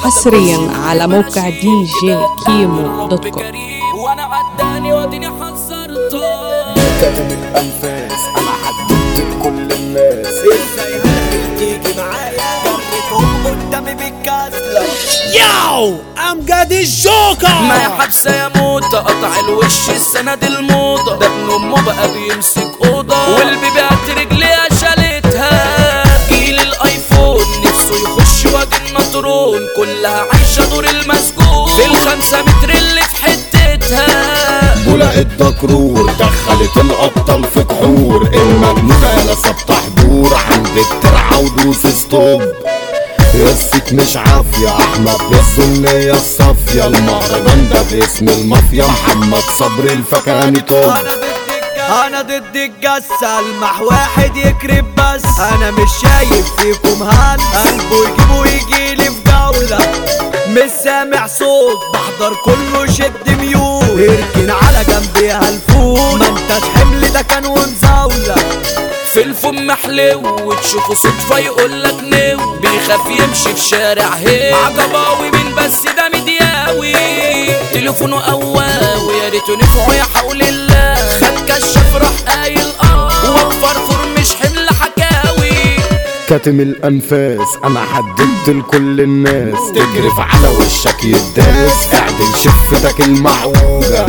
حصريا على موقع دي جي كيمو دوت كوم. وانا عداني واديني حذرته كاتم الانفاس انا حددت لكل الناس ازاي تيجي معايا جريتهم قدامي بالكسلة ياو امجد الجوكر ما يا حبسة يا موتة قطع الوش السند الموضة ده ابن امه بقى بيمسك اوضة والبيبيات رجليها شالتها جيل الايفون نفسه يخش وادي النطرون كلها عايشة دور المسجون في ال5 متر اللي في حتتها بولا الدكرور دخلت الابطال في كحور المجنونة لسبت حضور عند الترعة ودوس ستوب قصة مش عافية احمد بالسنية الصافية المهرجان ده باسم المافيا محمد صبري الفكهاني توب انا ضد الجسة المح واحد يكرب بس انا مش شايف فيكم هل قلبه يجيبه ويجيلي في جولة مش سامع صوت بحضر كله شد ميول اركن على جنبي هالفول ما انتش حمل ده كان ومزاولة في الفم محلو وتشوفه صدفة يقولك نو بيخاف يمشي في شارع هي عجباوي من بس ده مدياوي تليفونه قواوي يا ريته نفعه يا حول الله خد كشاف راح قايل وفرفر مش حمل حكاوي كاتم الانفاس انا حددت لكل الناس تجرف على وشك يداس اعدل شفتك المعوجة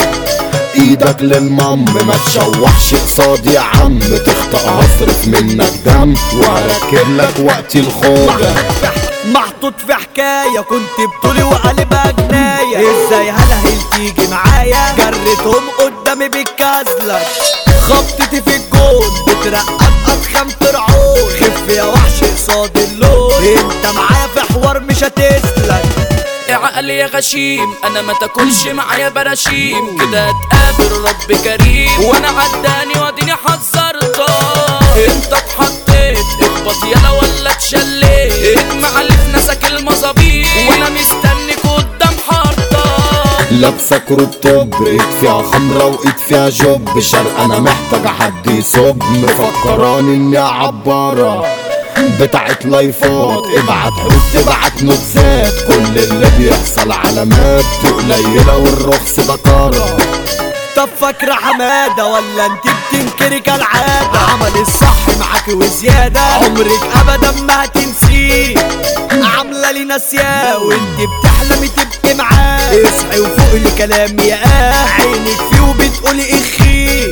ايدك للمم ما تشوحش قصادي يا عم تخطأ هصرف منك دم وهركب لك وقت الخوجة محطوط في حكاية كنت بطولي وقلبها جناية ازاي هلهل تيجي معايا جريتهم قدامي بالكازلة خبطتي في الجون بترقق اضخم فرعون خف يا وحش قصاد اللون انت معايا في حوار مش هتسلك عقلي يا غشيم انا ما تاكلش معايا براشيم كده اتقابل رب كريم وانا عداني واديني حذرته انت اتحطيت اخبط يلا ولا اتشليت اجمع اللي في ناسك المظابيط وانا مستنيك قدام حارتك لابسة كروب توب ايد فيها خمرة وايد فيها جوب شرق انا محتاجة حد يصب مفكراني اني عبارة بتاعت لايفات ابعت حوت ابعت نبذات كل اللي بيحصل علامات قليلة والرخص ده كارة طب فاكرة حمادة ولا انت بتنكري كالعادة عمل الصح معاكي وزيادة عمرك ابدا ما هتنسيه عاملة لي ناسياه وانت بتحلمي تبقي معاه اصحي وفوق الكلام يا عينك فيه وبتقولي اخي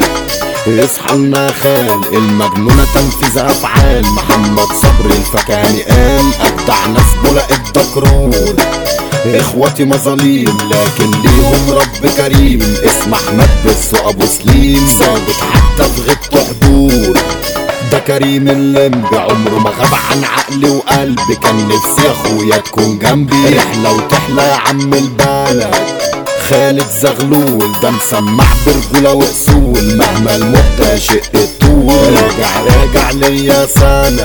اصحى لنا خال المجنونة تنفيذ افعال محمد صبري الفكهاني قال ابدع ناس بولا الدكرور اخواتي مظاليم لكن ليهم رب كريم اسم احمد بس وابو سليم ثابت حتى في غيبته حضور ده كريم اللمبي عمره ما غاب عن عقلي وقلبي كان نفسي اخويا تكون جنبي رحلة وتحلى يا عم البلد خالد زغلول ده مسمع برجولة واصول مهما المدة شق الطول راجع ليا سنة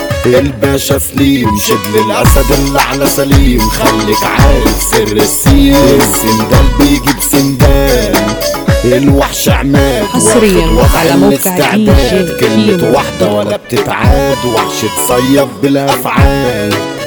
الباشا سليم شبل الاسد اللي على سليم خليك عارف سر السين السندال بيجيب سندال الوحش عماد حصريا على موقع دي جي كلمة واحدة ولا بتتعاد وحش تصيف بالافعال